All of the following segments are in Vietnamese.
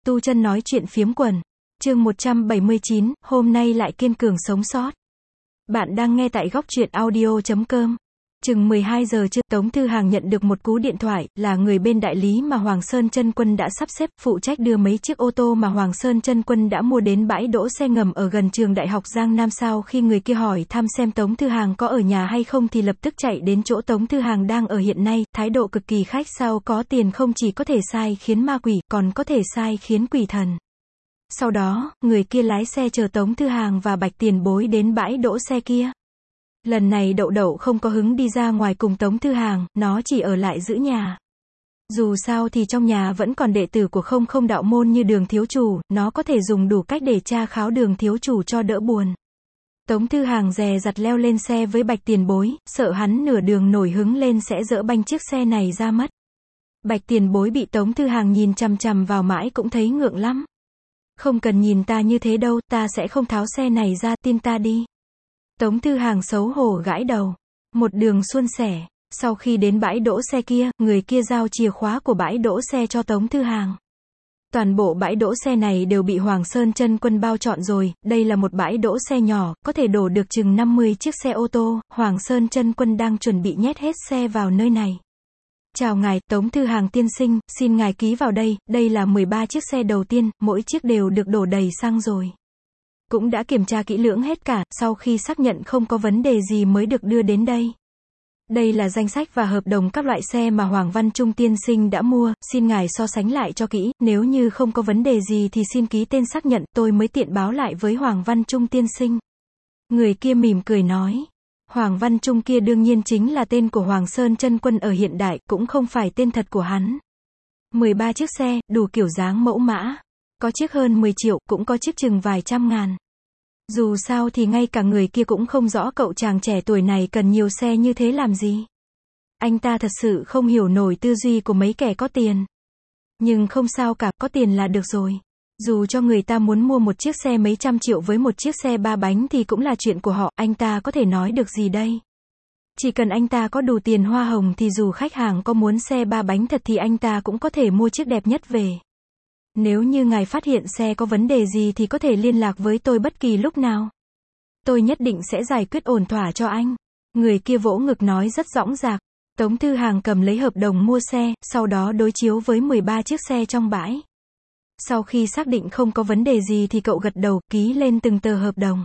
Tu Chân nói chuyện phiếm quần. Chương 179, hôm nay lại kiên cường sống sót. Bạn đang nghe tại góc truyện audio.com. Chừng 12 giờ trưa, Tống Thư Hàng nhận được một cú điện thoại, là người bên đại lý mà Hoàng Sơn Chân Quân đã sắp xếp, phụ trách đưa mấy chiếc ô tô mà Hoàng Sơn Chân Quân đã mua đến bãi đỗ xe ngầm ở gần trường đại học Giang Nam. Sau khi người kia hỏi thăm xem Tống Thư Hàng có ở nhà hay không thì lập tức chạy đến chỗ Tống Thư Hàng đang ở hiện nay, thái độ cực kỳ khách sáo, có tiền không chỉ có thể sai khiến ma quỷ, còn có thể sai khiến quỷ thần. Sau đó, người kia lái xe chờ Tống Thư Hàng và Bạch Tiền Bối đến bãi đỗ xe kia. Lần này Đậu Đậu không có hứng đi ra ngoài cùng Tống Thư Hàng, nó chỉ ở lại giữ nhà. Dù sao thì trong nhà vẫn còn đệ tử của không đạo môn như Đường thiếu chủ, nó có thể dùng đủ cách để tra khảo Đường thiếu chủ cho đỡ buồn. Tống Thư Hàng dè dặt leo lên xe với Bạch Tiền Bối, sợ hắn nửa đường nổi hứng lên sẽ dỡ banh chiếc xe này ra mất. Bạch Tiền Bối bị Tống Thư Hàng nhìn chằm chằm vào mãi cũng thấy ngượng lắm. Không cần nhìn ta như thế đâu, ta sẽ không tháo xe này ra, tin ta đi. Tống Thư Hàng xấu hổ gãi đầu. Một đường suôn sẻ. Sau khi đến bãi đỗ xe kia, người kia giao chìa khóa của bãi đỗ xe cho Tống Thư Hàng. Toàn bộ bãi đỗ xe này đều bị Hoàng Sơn Chân Quân bao trọn rồi, đây là một bãi đỗ xe nhỏ, có thể đổ được chừng 50 chiếc xe ô tô, Hoàng Sơn Chân Quân đang chuẩn bị nhét hết xe vào nơi này. Chào ngài, Tống Thư Hàng tiên sinh, xin ngài ký vào đây là 13 chiếc xe đầu tiên, mỗi chiếc đều được đổ đầy xăng rồi. Cũng đã kiểm tra kỹ lưỡng hết cả, sau khi xác nhận không có vấn đề gì mới được đưa đến đây. Đây là danh sách và hợp đồng các loại xe mà Hoàng Văn Trung tiên sinh đã mua, xin ngài so sánh lại cho kỹ, nếu như không có vấn đề gì thì xin ký tên xác nhận, tôi mới tiện báo lại với Hoàng Văn Trung tiên sinh. Người kia mỉm cười nói. Hoàng Văn Trung kia đương nhiên chính là tên của Hoàng Sơn Chân Quân ở hiện đại, cũng không phải tên thật của hắn. 13 chiếc xe, đủ kiểu dáng mẫu mã. Có chiếc hơn 10 triệu, cũng có chiếc chừng vài trăm ngàn. Dù sao thì ngay cả người kia cũng không rõ cậu chàng trẻ tuổi này cần nhiều xe như thế làm gì. Anh ta thật sự không hiểu nổi tư duy của mấy kẻ có tiền. Nhưng không sao cả, có tiền là được rồi. Dù cho người ta muốn mua một chiếc xe mấy trăm triệu với một chiếc xe 3 bánh thì cũng là chuyện của họ, anh ta có thể nói được gì đây? Chỉ cần anh ta có đủ tiền hoa hồng thì dù khách hàng có muốn xe 3 bánh thật thì anh ta cũng có thể mua chiếc đẹp nhất về. Nếu như ngài phát hiện xe có vấn đề gì thì có thể liên lạc với tôi bất kỳ lúc nào. Tôi nhất định sẽ giải quyết ổn thỏa cho anh. Người kia vỗ ngực nói rất dõng dạc. Tống Thư Hàng cầm lấy hợp đồng mua xe, sau đó đối chiếu với 13 chiếc xe trong bãi. Sau khi xác định không có vấn đề gì thì cậu gật đầu, ký lên từng tờ hợp đồng.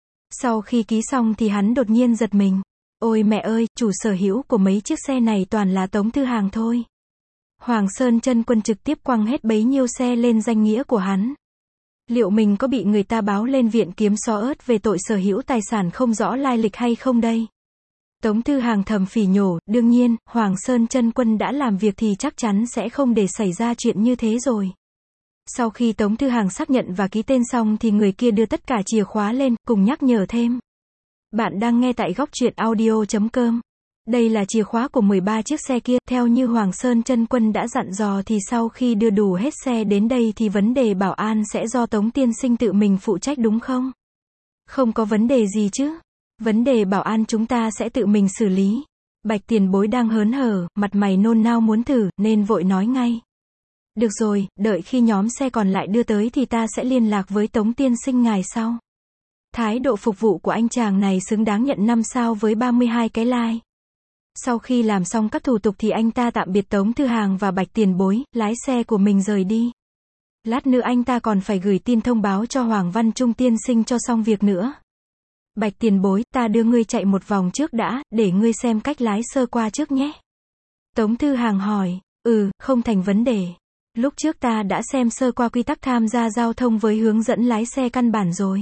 Sau khi ký xong thì hắn đột nhiên giật mình. Ôi mẹ ơi, chủ sở hữu của mấy chiếc xe này toàn là Tống Thư Hàng thôi. Hoàng Sơn Chân Quân trực tiếp quăng hết bấy nhiêu xe lên danh nghĩa của hắn. Liệu mình có bị người ta báo lên viện kiếm xó ớt về tội sở hữu tài sản không rõ lai lịch hay không đây? Tống Thư Hàng thầm phỉ nhổ, đương nhiên, Hoàng Sơn Chân Quân đã làm việc thì chắc chắn sẽ không để xảy ra chuyện như thế rồi. Sau khi Tống Thư Hàng xác nhận và ký tên xong thì người kia đưa tất cả chìa khóa lên, cùng nhắc nhở thêm. Bạn đang nghe tại góc truyện audio.com. Đây là chìa khóa của 13 chiếc xe kia, theo như Hoàng Sơn Chân Quân đã dặn dò thì sau khi đưa đủ hết xe đến đây thì vấn đề bảo an sẽ do Tống tiên sinh tự mình phụ trách đúng không? Không có vấn đề gì chứ? Vấn đề bảo an chúng ta sẽ tự mình xử lý. Bạch Tiền Bối đang hớn hở, mặt mày nôn nao muốn thử, nên vội nói ngay. Được rồi, đợi khi nhóm xe còn lại đưa tới thì ta sẽ liên lạc với Tống tiên sinh ngài sau. Thái độ phục vụ của anh chàng này xứng đáng nhận 5 sao với 32 cái like. Sau khi làm xong các thủ tục thì anh ta tạm biệt Tống Thư Hàng và Bạch Tiền Bối, lái xe của mình rời đi. Lát nữa anh ta còn phải gửi tin thông báo cho Hoàng Văn Trung tiên sinh cho xong việc nữa. Bạch Tiền Bối, ta đưa ngươi chạy một vòng trước đã, để ngươi xem cách lái sơ qua trước nhé. Tống Thư Hàng hỏi, không thành vấn đề. Lúc trước ta đã xem sơ qua quy tắc tham gia giao thông với hướng dẫn lái xe căn bản rồi.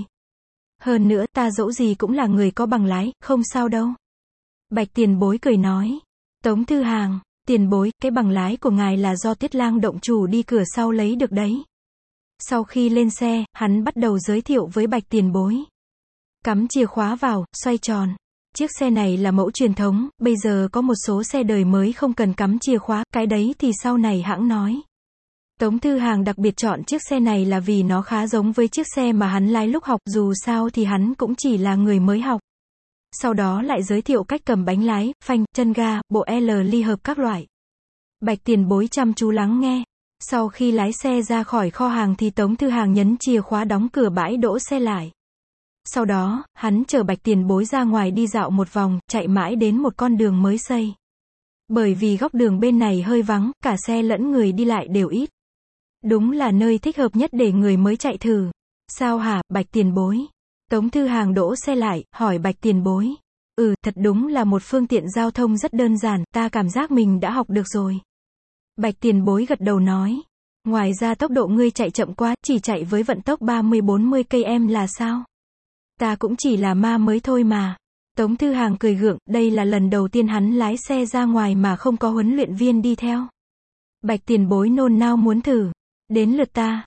Hơn nữa, ta dẫu gì cũng là người có bằng lái, không sao đâu. Bạch Tiền Bối cười nói. Tống Thư Hàng, Tiền Bối, cái bằng lái của ngài là do Tiết Lang động chủ đi cửa sau lấy được đấy. Sau khi lên xe, hắn bắt đầu giới thiệu với Bạch Tiền Bối. Cắm chìa khóa vào, xoay tròn. Chiếc xe này là mẫu truyền thống, bây giờ có một số xe đời mới không cần cắm chìa khóa, cái đấy thì sau này hãng nói. Tống Thư Hàng đặc biệt chọn chiếc xe này là vì nó khá giống với chiếc xe mà hắn lái lúc học, dù sao thì hắn cũng chỉ là người mới học. Sau đó lại giới thiệu cách cầm bánh lái, phanh, chân ga, bộ L ly hợp các loại. Bạch Tiền Bối chăm chú lắng nghe. Sau khi lái xe ra khỏi kho hàng thì Tống Thư Hàng nhấn chìa khóa đóng cửa bãi đỗ xe lại. Sau đó, hắn chở Bạch Tiền Bối ra ngoài đi dạo một vòng, chạy mãi đến một con đường mới xây. Bởi vì góc đường bên này hơi vắng, cả xe lẫn người đi lại đều ít. Đúng là nơi thích hợp nhất để người mới chạy thử. Sao hả, Bạch Tiền Bối? Tống Thư Hàng đỗ xe lại, hỏi Bạch Tiền Bối. Thật đúng là một phương tiện giao thông rất đơn giản, ta cảm giác mình đã học được rồi. Bạch Tiền Bối gật đầu nói. Ngoài ra tốc độ ngươi chạy chậm quá, chỉ chạy với vận tốc 30-40 km là sao? Ta cũng chỉ là ma mới thôi mà. Tống Thư Hàng cười gượng, đây là lần đầu tiên hắn lái xe ra ngoài mà không có huấn luyện viên đi theo. Bạch Tiền Bối nôn nao muốn thử. Đến lượt ta.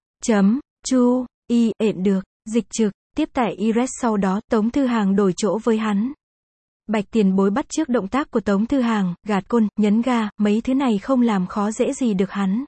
Được, dịch trực, tiếp tại IRES sau đó, Tống Thư Hàng đổi chỗ với hắn. Bạch Tiền Bối bắt chước động tác của Tống Thư Hàng, gạt côn, nhấn ga, mấy thứ này không làm khó dễ gì được hắn.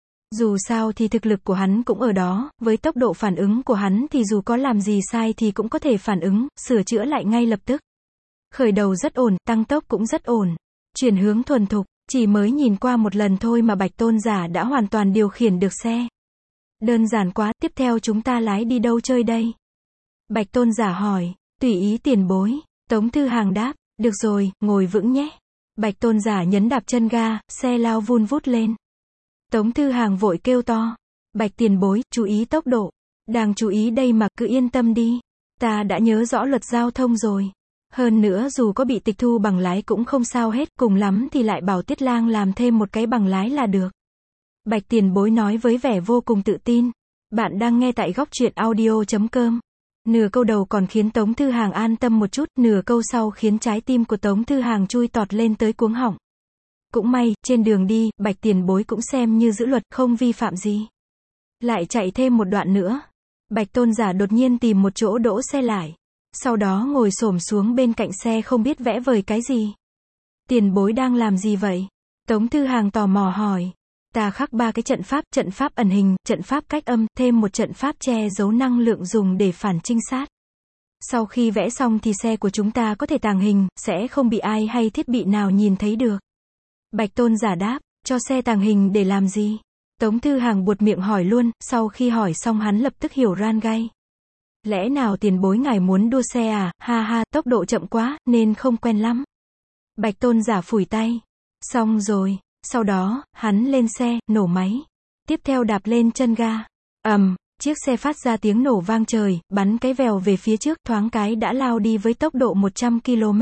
Dù sao thì thực lực của hắn cũng ở đó, với tốc độ phản ứng của hắn thì dù có làm gì sai thì cũng có thể phản ứng, sửa chữa lại ngay lập tức. Khởi đầu rất ổn, tăng tốc cũng rất ổn. Chuyển hướng thuần thục, chỉ mới nhìn qua một lần thôi mà Bạch Tôn Giả đã hoàn toàn điều khiển được xe. Đơn giản quá, tiếp theo chúng ta lái đi đâu chơi đây? Bạch Tôn Giả hỏi, tùy ý tiền bối. Tống Thư Hàng đáp, được rồi, ngồi vững nhé. Bạch Tôn Giả nhấn đạp chân ga, xe lao vun vút lên. Tống Thư Hàng vội kêu to, Bạch Tiền Bối, chú ý tốc độ. Đang chú ý đây mà, cứ yên tâm đi. Ta đã nhớ rõ luật giao thông rồi. Hơn nữa dù có bị tịch thu bằng lái cũng không sao hết, cùng lắm thì lại bảo Tiết Lang làm thêm một cái bằng lái là được. Bạch Tiền Bối nói với vẻ vô cùng tự tin. Bạn đang nghe tại góc truyện audio.com. Nửa câu đầu còn khiến Tống Thư Hàng an tâm một chút, nửa câu sau khiến trái tim của Tống Thư Hàng chui tọt lên tới cuống họng. Cũng may, trên đường đi, Bạch Tiền Bối cũng xem như giữ luật, không vi phạm gì. Lại chạy thêm một đoạn nữa. Bạch Tôn Giả đột nhiên tìm một chỗ đỗ xe lại. Sau đó ngồi xổm xuống bên cạnh xe không biết vẽ vời cái gì. Tiền Bối đang làm gì vậy? Tống Thư Hàng tò mò hỏi. Ta khắc 3 cái trận pháp ẩn hình, trận pháp cách âm, thêm một trận pháp che giấu năng lượng dùng để phản trinh sát. Sau khi vẽ xong thì xe của chúng ta có thể tàng hình, sẽ không bị ai hay thiết bị nào nhìn thấy được. Bạch Tôn Giả đáp, cho xe tàng hình để làm gì? Tống Thư Hàng buột miệng hỏi luôn, sau khi hỏi xong hắn lập tức hiểu ran gay. Lẽ nào tiền bối ngài muốn đua xe à, ha ha, tốc độ chậm quá, nên không quen lắm. Bạch Tôn Giả phủi tay. Xong rồi, sau đó, hắn lên xe, nổ máy. Tiếp theo đạp lên chân ga. Chiếc xe phát ra tiếng nổ vang trời, bắn cái vèo về phía trước, thoáng cái đã lao đi với tốc độ 100 km.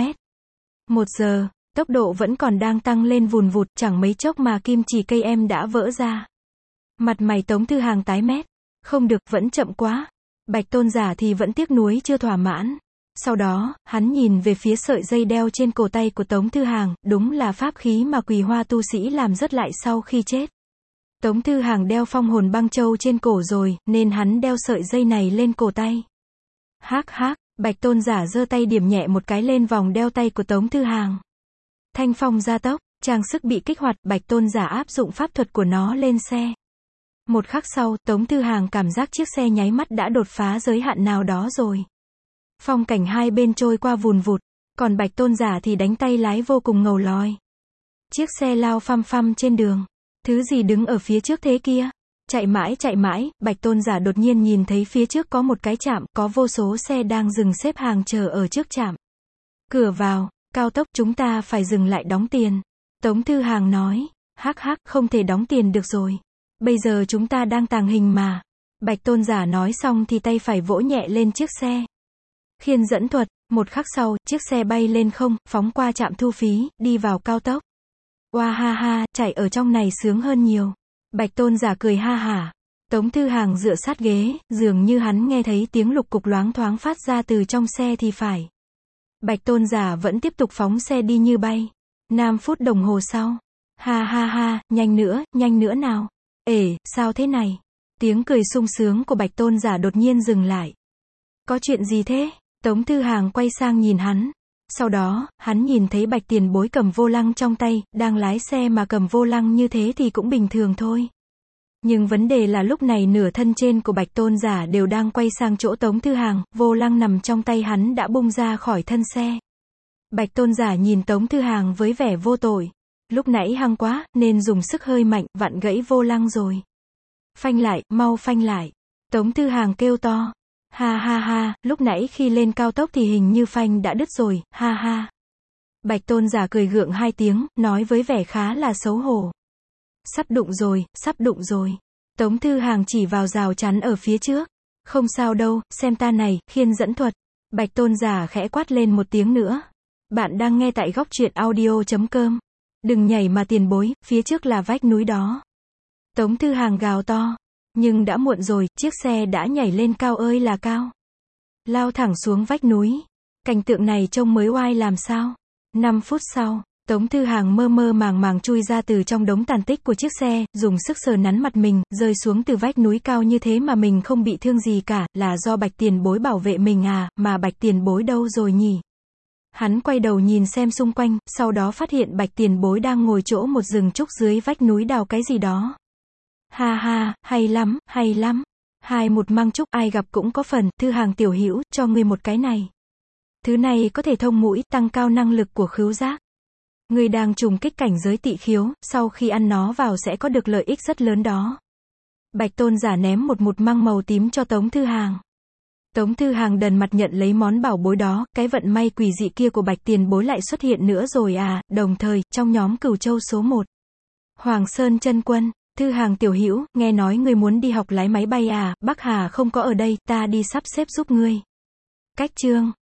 1 giờ, tốc độ vẫn còn đang tăng lên vùn vụt, chẳng mấy chốc mà kim chỉ cây em đã vỡ ra. Mặt mày Tống Thư Hàng tái mét. Không được, vẫn chậm quá. Bạch Tôn Giả thì vẫn tiếc nuối chưa thỏa mãn. Sau đó, hắn nhìn về phía sợi dây đeo trên cổ tay của Tống Thư Hàng, đúng là pháp khí mà Quỳ Hoa tu sĩ làm rớt lại sau khi chết. Tống Thư Hàng đeo phong hồn băng châu trên cổ rồi, nên hắn đeo sợi dây này lên cổ tay. Hắc hắc, Bạch Tôn Giả giơ tay điểm nhẹ một cái lên vòng đeo tay của Tống Thư Hàng. Thanh phong gia tốc, trang sức bị kích hoạt, Bạch Tôn Giả áp dụng pháp thuật của nó lên xe. Một khắc sau, Tống Thư Hàng cảm giác chiếc xe nháy mắt đã đột phá giới hạn nào đó rồi. Phong cảnh hai bên trôi qua vùn vụt, còn Bạch Tôn Giả thì đánh tay lái vô cùng ngầu lòi. Chiếc xe lao phăm phăm trên đường. Thứ gì đứng ở phía trước thế kia? Chạy mãi, Bạch Tôn Giả đột nhiên nhìn thấy phía trước có một cái trạm, có vô số xe đang dừng xếp hàng chờ ở trước trạm. Cửa vào, cao tốc, chúng ta phải dừng lại đóng tiền. Tống Thư Hàng nói, hắc hắc, không thể đóng tiền được rồi. Bây giờ chúng ta đang tàng hình mà. Bạch Tôn Giả nói xong thì tay phải vỗ nhẹ lên chiếc xe. Khiên dẫn thuật, một khắc sau, chiếc xe bay lên không, phóng qua trạm thu phí, đi vào cao tốc. Oa ha ha, chạy ở trong này sướng hơn nhiều. Bạch Tôn Giả cười ha hả. Tống Thư Hàng dựa sát ghế, dường như hắn nghe thấy tiếng lục cục loáng thoáng phát ra từ trong xe thì phải. Bạch Tôn Giả vẫn tiếp tục phóng xe đi như bay. 5 phút đồng hồ sau. Ha ha ha, nhanh nữa nào. Sao thế này? Tiếng cười sung sướng của Bạch Tôn Giả đột nhiên dừng lại. Có chuyện gì thế? Tống Thư Hàng quay sang nhìn hắn. Sau đó, hắn nhìn thấy Bạch Tiền Bối cầm vô lăng trong tay, đang lái xe mà cầm vô lăng như thế thì cũng bình thường thôi. Nhưng vấn đề là lúc này nửa thân trên của Bạch Tôn Giả đều đang quay sang chỗ Tống Thư Hàng, vô lăng nằm trong tay hắn đã bung ra khỏi thân xe. Bạch Tôn Giả nhìn Tống Thư Hàng với vẻ vô tội. Lúc nãy hăng quá, nên dùng sức hơi mạnh, vặn gãy vô lăng rồi. Phanh lại, mau phanh lại. Tống Thư Hàng kêu to. Ha ha ha, lúc nãy khi lên cao tốc thì hình như phanh đã đứt rồi, ha ha. Bạch Tôn giả cười gượng hai tiếng, nói với vẻ khá là xấu hổ. Sắp đụng rồi, sắp đụng rồi. Tống Thư Hàng chỉ vào rào chắn ở phía trước. Không sao đâu, xem ta này, khiên dẫn thuật. Bạch Tôn giả khẽ quát lên một tiếng nữa. Bạn đang nghe tại góc truyện audio.com. Đừng nhảy mà tiền bối, phía trước là vách núi đó. Tống Thư Hàng gào to. Nhưng đã muộn rồi, chiếc xe đã nhảy lên cao ơi là cao. Lao thẳng xuống vách núi. Cảnh tượng này trông mới oai làm sao. 5 phút sau, Tống Thư Hàng mơ mơ màng màng chui ra từ trong đống tàn tích của chiếc xe, dùng sức sờ nắn mặt mình, rơi xuống từ vách núi cao như thế mà mình không bị thương gì cả, là do Bạch Tiền Bối bảo vệ mình à, mà Bạch Tiền Bối đâu rồi nhỉ? Hắn quay đầu nhìn xem xung quanh, sau đó phát hiện Bạch Tiền Bối đang ngồi chỗ một rừng trúc dưới vách núi đào cái gì đó. Ha ha, hay lắm, hay lắm. Hai một măng trúc ai gặp cũng có phần, Thư Hàng tiểu hữu, cho ngươi một cái này. Thứ này có thể thông mũi, tăng cao năng lực của khứu giác. Ngươi đang trùng kích cảnh giới tị khiếu, sau khi ăn nó vào sẽ có được lợi ích rất lớn đó. Bạch Tôn giả ném một măng màu tím cho Tống Thư Hàng. Tống Thư Hàng đần mặt nhận lấy món bảo bối đó, cái vận may quỷ dị kia của Bạch Tiền Bối lại xuất hiện nữa rồi à, đồng thời, trong nhóm Cửu Châu số 1. Hoàng Sơn Chân Quân, Thư Hàng tiểu hữu, nghe nói ngươi muốn đi học lái máy bay à, Bắc Hà không có ở đây, ta đi sắp xếp giúp ngươi. Cách chương